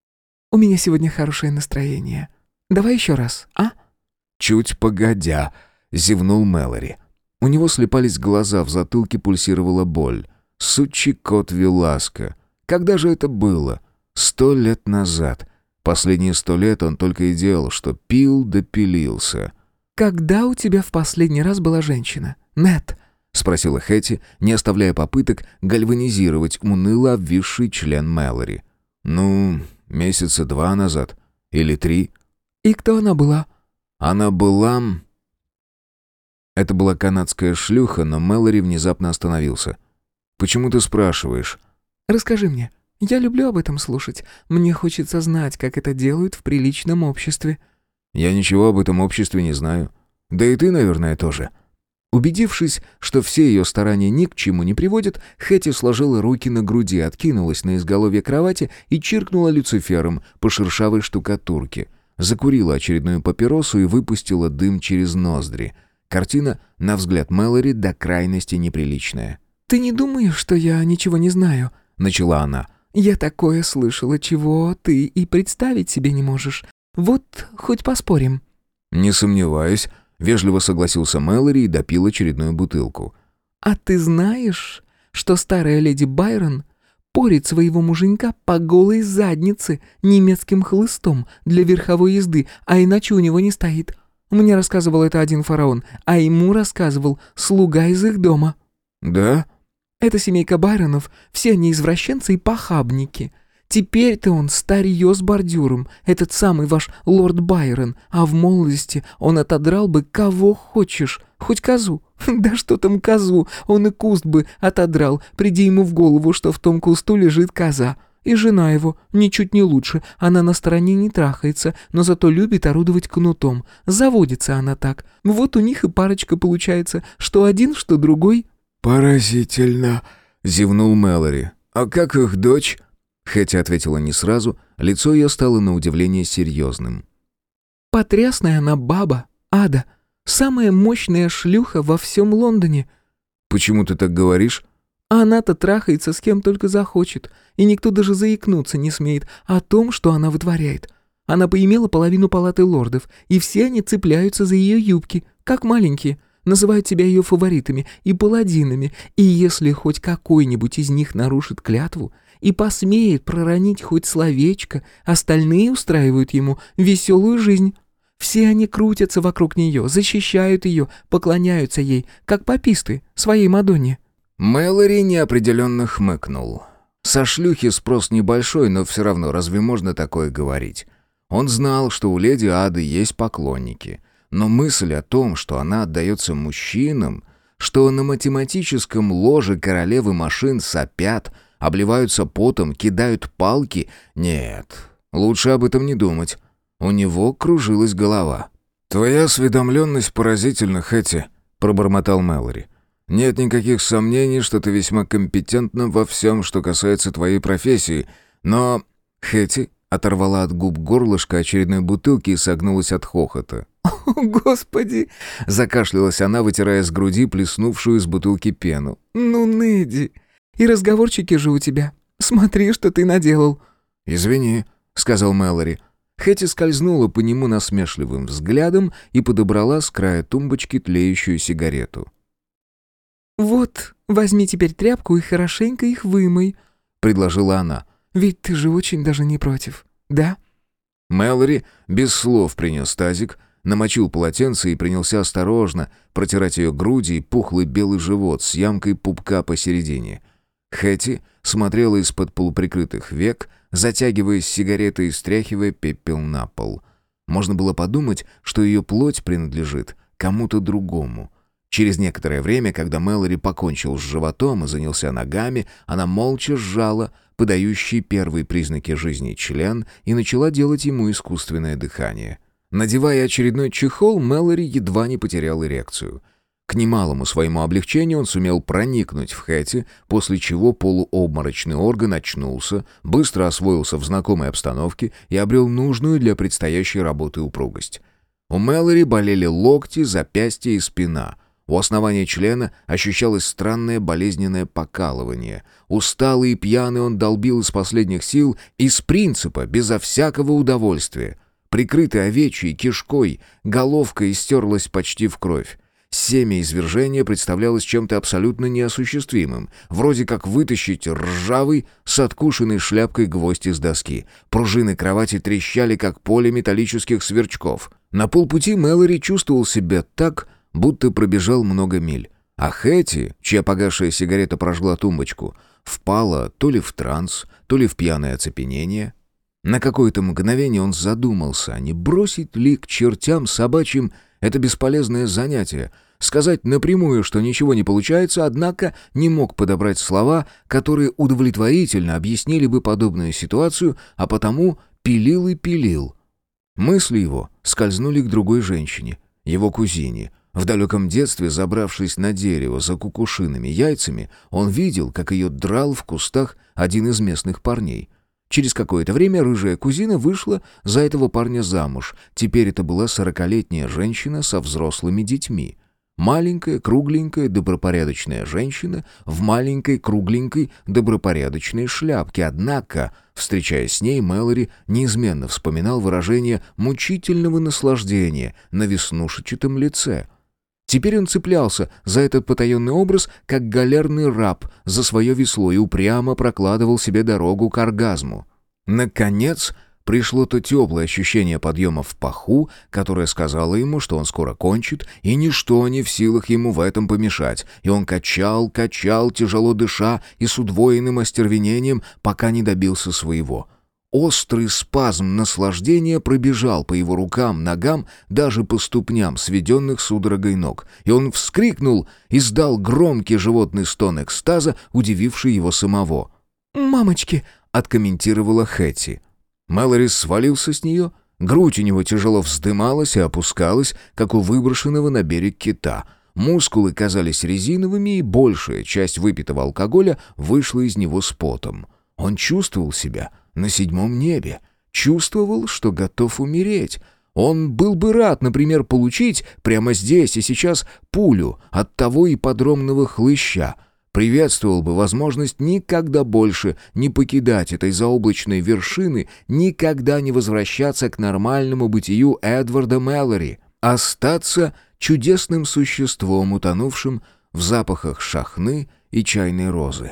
«У меня сегодня хорошее настроение. Давай еще раз, а?» «Чуть погодя», — зевнул Мэлори. У него слепались глаза, в затылке пульсировала боль. Сучий кот Виласка. Когда же это было? 100 лет назад. Последние 100 лет он только и делал, что пил да пилился. «Когда у тебя в последний раз была женщина, Нет?» — спросила Хэти, не оставляя попыток гальванизировать уныло обвисший член Мэлори. «Ну, месяца 2 назад. Или 3». «И кто она была?» «Она была...» Это была канадская шлюха, но Мэлори внезапно остановился. «Почему ты спрашиваешь?» «Расскажи мне. Я люблю об этом слушать. Мне хочется знать, как это делают в приличном обществе». «Я ничего об этом обществе не знаю. Да и ты, наверное, тоже». Убедившись, что все ее старания ни к чему не приводят, Хэти сложила руки на груди, откинулась на изголовье кровати и чиркнула люцифером по шершавой штукатурке. Закурила очередную папиросу и выпустила дым через ноздри. Картина, на взгляд Мэлори, до крайности неприличная. «Ты не думаешь, что я ничего не знаю?» — начала она. «Я такое слышала, чего ты и представить себе не можешь. Вот хоть поспорим». «Не сомневаюсь», — вежливо согласился Мэлори и допил очередную бутылку. «А ты знаешь, что старая леди Байрон порит своего муженька по голой заднице немецким хлыстом для верховой езды, а иначе у него не стоит? Мне рассказывал это один фараон, а ему рассказывал слуга из их дома». «Да?» «Эта семейка Байронов, все они извращенцы и похабники. Теперь-то он старье с бордюром, этот самый ваш лорд Байрон, а в молодости он отодрал бы кого хочешь, хоть козу. Да что там козу, он и куст бы отодрал, приди ему в голову, что в том кусту лежит коза. И жена его, ничуть не лучше, она на стороне не трахается, но зато любит орудовать кнутом. Заводится она так. Вот у них и парочка получается, что один, что другой». «Поразительно», — зевнул Мэлори. «А как их дочь?» Хэти ответила не сразу, лицо ее стало на удивление серьезным. «Потрясная она баба, Ада, самая мощная шлюха во всем Лондоне». «Почему ты так говоришь?» А она-то трахается с кем только захочет, и никто даже заикнуться не смеет о том, что она вытворяет. Она поимела половину палаты лордов, и все они цепляются за ее юбки, как маленькие, называют себя ее фаворитами и паладинами, и если хоть какой-нибудь из них нарушит клятву и посмеет проронить хоть словечко, остальные устраивают ему веселую жизнь. Все они крутятся вокруг нее, защищают ее, поклоняются ей, как паписты, своей Мадонне». Мэлори неопределенно хмыкнул. Со шлюхи спрос небольшой, но все равно разве можно такое говорить? Он знал, что у леди Ады есть поклонники, но мысль о том, что она отдается мужчинам, что на математическом ложе королевы машин сопят, обливаются потом, кидают палки... Нет, лучше об этом не думать. У него кружилась голова. «Твоя осведомленность поразительна, Хэти», — пробормотал Мэлори. «Нет никаких сомнений, что ты весьма компетентна во всем, что касается твоей профессии, но...» Хэти оторвала от губ горлышко очередной бутылки и согнулась от хохота. «О, Господи!» — закашлялась она, вытирая с груди плеснувшую из бутылки пену. «Ну, Нэдди, и разговорчики же у тебя. Смотри, что ты наделал». «Извини», — сказал Мэлори. Хэти скользнула по нему насмешливым взглядом и подобрала с края тумбочки тлеющую сигарету. «Вот, возьми теперь тряпку и хорошенько их вымой», — предложила она. «Ведь ты же очень даже не против, да?» Мэлори без слов принес тазик, намочил полотенце и принялся осторожно протирать ее груди и пухлый белый живот с ямкой пупка посередине. Хэти смотрела из-под полуприкрытых век, затягиваясь сигаретой и стряхивая пепел на пол. Можно было подумать, что ее плоть принадлежит кому-то другому. Через некоторое время, когда Мэлори покончил с животом и занялся ногами, она молча сжала подающий первые признаки жизни член и начала делать ему искусственное дыхание. Надевая очередной чехол, Мэлори едва не потерял эрекцию. К немалому своему облегчению он сумел проникнуть в Хэти, после чего полуобморочный орган очнулся, быстро освоился в знакомой обстановке и обрел нужную для предстоящей работы упругость. У Мэлори болели локти, запястья и спина. У основания члена ощущалось странное болезненное покалывание. Усталый и пьяный он долбил из последних сил, из принципа, безо всякого удовольствия. Прикрытый овечьей кишкой, головка истерлась почти в кровь. Семя извержения представлялось чем-то абсолютно неосуществимым, вроде как вытащить ржавый с откушенной шляпкой гвоздь из доски. Пружины кровати трещали, как поле металлических сверчков. На полпути Мэлори чувствовал себя так, будто пробежал много миль. А Хэти, чья погасшая сигарета прожгла тумбочку, впала то ли в транс, то ли в пьяное оцепенение. На какое-то мгновение он задумался, а не бросить ли к чертям собачьим это бесполезное занятие, сказать напрямую, что ничего не получается, однако не мог подобрать слова, которые удовлетворительно объяснили бы подобную ситуацию, а потому пилил и пилил. Мысли его скользнули к другой женщине, его кузине. В далеком детстве, забравшись на дерево за кукушиными яйцами, он видел, как ее драл в кустах один из местных парней. Через какое-то время рыжая кузина вышла за этого парня замуж. Теперь это была 40-летняя женщина со взрослыми детьми. Маленькая, кругленькая, добропорядочная женщина в маленькой, кругленькой, добропорядочной шляпке. Однако, встречаясь с ней, Мэлори неизменно вспоминал выражение мучительного наслаждения на веснушчатом лице. Теперь он цеплялся за этот потаенный образ, как галерный раб за свое весло и упрямо прокладывал себе дорогу к оргазму. Наконец, пришло то теплое ощущение подъема в паху, которое сказало ему, что он скоро кончит, и ничто не в силах ему в этом помешать, и он качал, тяжело дыша и с удвоенным остервенением, пока не добился своего. Острый спазм наслаждения пробежал по его рукам, ногам, даже по ступням, сведенных судорогой ног, и он вскрикнул, издал громкий животный стон экстаза, удививший его самого. «Мамочки!» — откомментировала Хэти. Мэлори свалился с нее, грудь у него тяжело вздымалась и опускалась, как у выброшенного на берег кита. Мускулы казались резиновыми, и большая часть выпитого алкоголя вышла из него с потом. Он чувствовал себя на 7 небе, чувствовал, что готов умереть. Он был бы рад, например, получить прямо здесь и сейчас пулю от того ипподромного хлыща. Приветствовал бы возможность никогда больше не покидать этой заоблачной вершины, никогда не возвращаться к нормальному бытию Эдварда Мэлори, остаться чудесным существом, утонувшим в запахах шахны и чайной розы.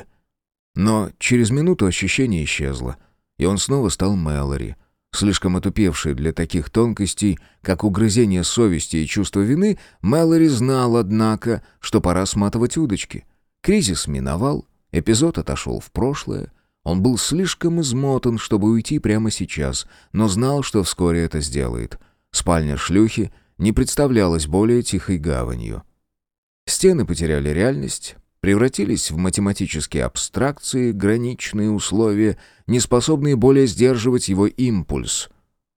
Но через минуту ощущение исчезло, и он снова стал Мэлори, слишком отупевший для таких тонкостей, как угрызение совести и чувство вины. Мэлори знал, однако, что пора сматывать удочки. Кризис миновал, эпизод отошел в прошлое. Он был слишком измотан, чтобы уйти прямо сейчас, но знал, что вскоре это сделает. Спальня шлюхи не представлялась более тихой гаванью. Стены потеряли реальность, превратились в математические абстракции, граничные условия, не способные более сдерживать его импульс.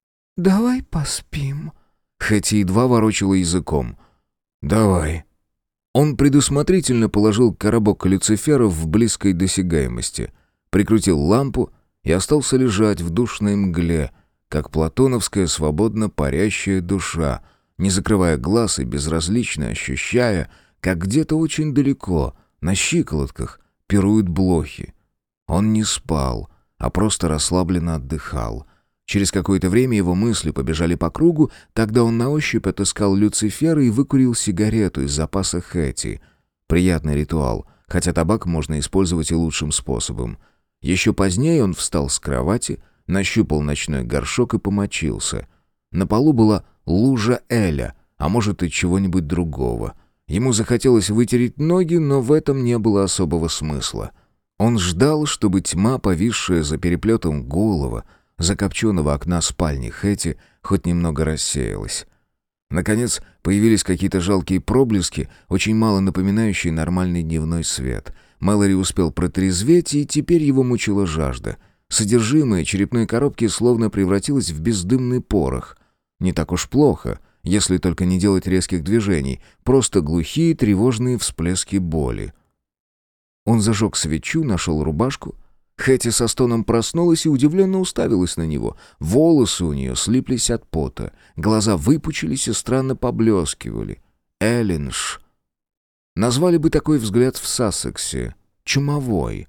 «Давай поспим», — Хэти едва ворочала языком. «Давай». Он предусмотрительно положил коробок люциферов в близкой досягаемости, прикрутил лампу и остался лежать в душной мгле, как платоновская свободно парящая душа, не закрывая глаз и безразлично ощущая, как где-то очень далеко, на щиколотках, пируют блохи. Он не спал, а просто расслабленно отдыхал. Через какое-то время его мысли побежали по кругу, тогда он на ощупь отыскал люцифера и выкурил сигарету из запаса Хэти. Приятный ритуал, хотя табак можно использовать и лучшим способом. Еще позднее он встал с кровати, нащупал ночной горшок и помочился. На полу была лужа эля, а может и чего-нибудь другого. Ему захотелось вытереть ноги, но в этом не было особого смысла. Он ждал, чтобы тьма, повисшая за переплетом голого, закопченного окна спальни Хэти, хоть немного рассеялась. Наконец, появились какие-то жалкие проблески, очень мало напоминающие нормальный дневной свет. Мэлори успел протрезветь, и теперь его мучила жажда. Содержимое черепной коробки словно превратилось в бездымный порох. Не так уж плохо, если только не делать резких движений, просто глухие тревожные всплески боли. Он зажег свечу, нашел рубашку. Хэти со стоном проснулась и удивленно уставилась на него. Волосы у нее слиплись от пота, глаза выпучились и странно поблескивали. Эллинш. Назвали бы такой взгляд в Сассексе. Чумовой.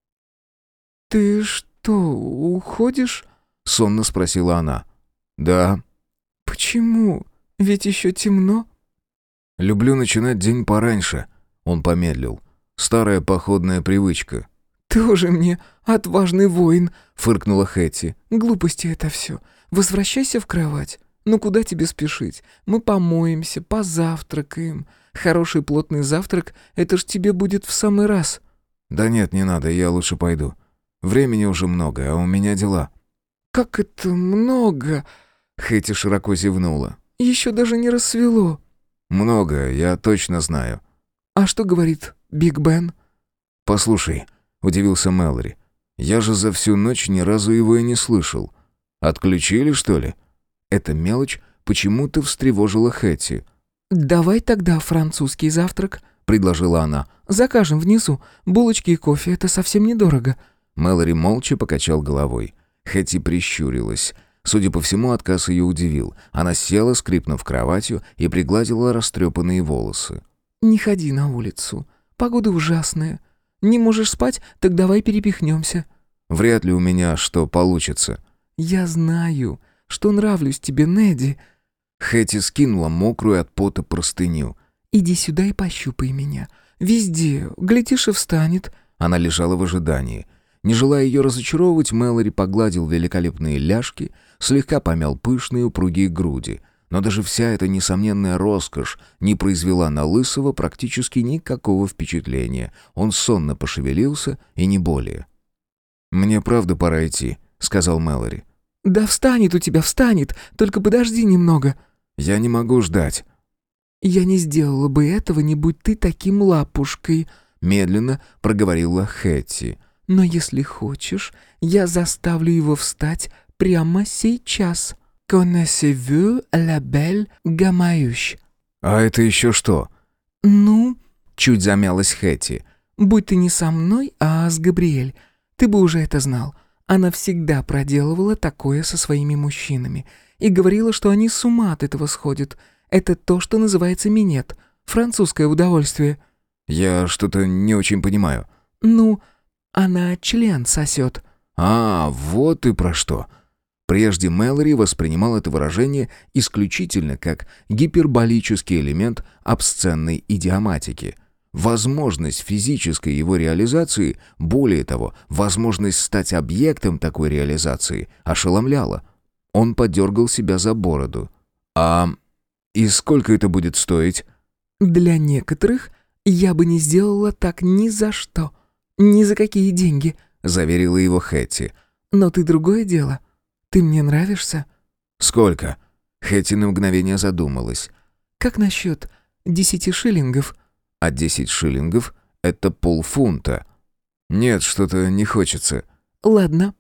«Ты что, уходишь?» — сонно спросила она. «Да». «Почему? Ведь еще темно». «Люблю начинать день пораньше», — он помедлил. «Старая походная привычка». «Тоже мне отважный воин», — фыркнула Хэти. «Глупости это все. Возвращайся в кровать. Ну куда тебе спешить? Мы помоемся, позавтракаем. Хороший плотный завтрак — это ж тебе будет в самый раз». «Да нет, не надо, я лучше пойду. Времени уже много, а у меня дела». «Как это много?» — Хэти широко зевнула. «Еще даже не рассвело». «Много, я точно знаю». «А что говорит Биг Бен?» «Послушай», — удивился Мэлори, — «я же за всю ночь ни разу его и не слышал. Отключили, что ли?» Эта мелочь почему-то встревожила Хэти. «Давай тогда французский завтрак», — предложила она. «Закажем внизу. Булочки и кофе — это совсем недорого». Мэлори молча покачал головой. Хэти прищурилась. Судя по всему, отказ ее удивил. Она села, скрипнув кроватью, и пригладила растрепанные волосы. «Не ходи на улицу. Погода ужасная. Не можешь спать? Так давай перепихнемся». «Вряд ли у меня что получится». «Я знаю, что нравлюсь тебе, Неди». Хэти скинула мокрую от пота простыню. «Иди сюда и пощупай меня. Везде. Глядишь, и встанет». Она лежала в ожидании. Не желая ее разочаровывать, Мэлори погладил великолепные ляжки, слегка помял пышные упругие груди. Но даже вся эта несомненная роскошь не произвела на Лысого практически никакого впечатления. Он сонно пошевелился, и не более. «Мне правда пора идти», — сказал Мэлори. «Да встанет у тебя, встанет. Только подожди немного». «Я не могу ждать». «Я не сделала бы этого, не будь ты таким лапушкой», — медленно проговорила Хэти. «Но если хочешь, я заставлю его встать прямо сейчас. Connaissez-vous la belle Гамаюш?» «А это еще что?» «Ну?» — чуть замялась Хэти. «Будь ты не со мной, а с Габриэль. Ты бы уже это знал. Она всегда проделывала такое со своими мужчинами и говорила, что они с ума от этого сходят. Это то, что называется минет. Французское удовольствие». «Я что-то не очень понимаю». «Ну, она член сосет». «А, вот и про что». Прежде Мэлори воспринимал это выражение исключительно как гиперболический элемент обсценной идиоматики. Возможность физической его реализации, более того, возможность стать объектом такой реализации, ошеломляла. Он подергал себя за бороду. «А и сколько это будет стоить?» «Для некоторых я бы не сделала так ни за что. Ни за какие деньги», — заверила его Хэти. «Но ты другое дело. Ты мне нравишься?» «Сколько?» Хэти на мгновение задумалась. «Как насчет 10 шиллингов?» «А 10 шиллингов — это полфунта». «Нет, что-то не хочется». «Ладно,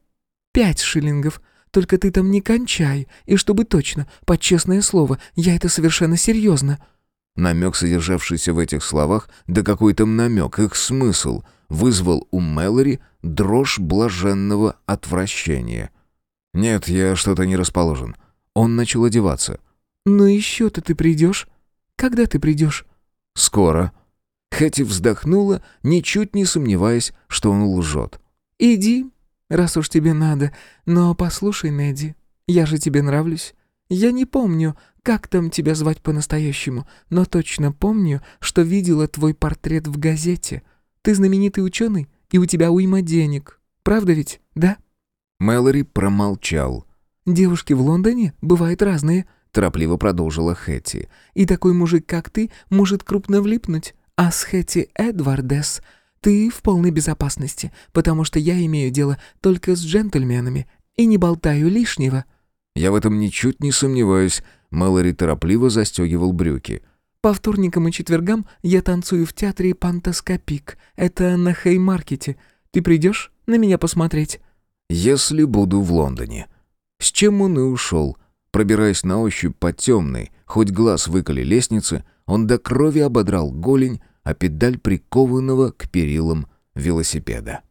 5 шиллингов. Только ты там не кончай. И чтобы точно, под честное слово, я это совершенно серьезно». Намек, содержавшийся в этих словах, да какой там намек, их смысл, вызвал у Мэлори дрожь блаженного отвращения. «Нет, я что-то не расположен». Он начал одеваться. «Ну еще-то ты придешь? Когда ты придешь?» «Скоро». Хэти вздохнула, ничуть не сомневаясь, что он лжет. «Иди, раз уж тебе надо. Но послушай, Неди, я же тебе нравлюсь. Я не помню, как там тебя звать по-настоящему, но точно помню, что видела твой портрет в газете. Ты знаменитый ученый, и у тебя уйма денег. Правда ведь, да?» Мэлори промолчал. «Девушки в Лондоне бывают разные», — торопливо продолжила Хэти. «И такой мужик, как ты, может крупно влипнуть. А с Хэти Эдвардес ты в полной безопасности, потому что я имею дело только с джентльменами и не болтаю лишнего». «Я в этом ничуть не сомневаюсь», — Мэлори торопливо застегивал брюки. «По вторникам и четвергам я танцую в театре «Пантаскопик». Это на Хеймаркете. Ты придешь на меня посмотреть?» «Если буду в Лондоне». С чем он и ушел. Пробираясь на ощупь по темной, хоть глаз выколи лестнице, он до крови ободрал голень, а педаль прикованного к перилам велосипеда.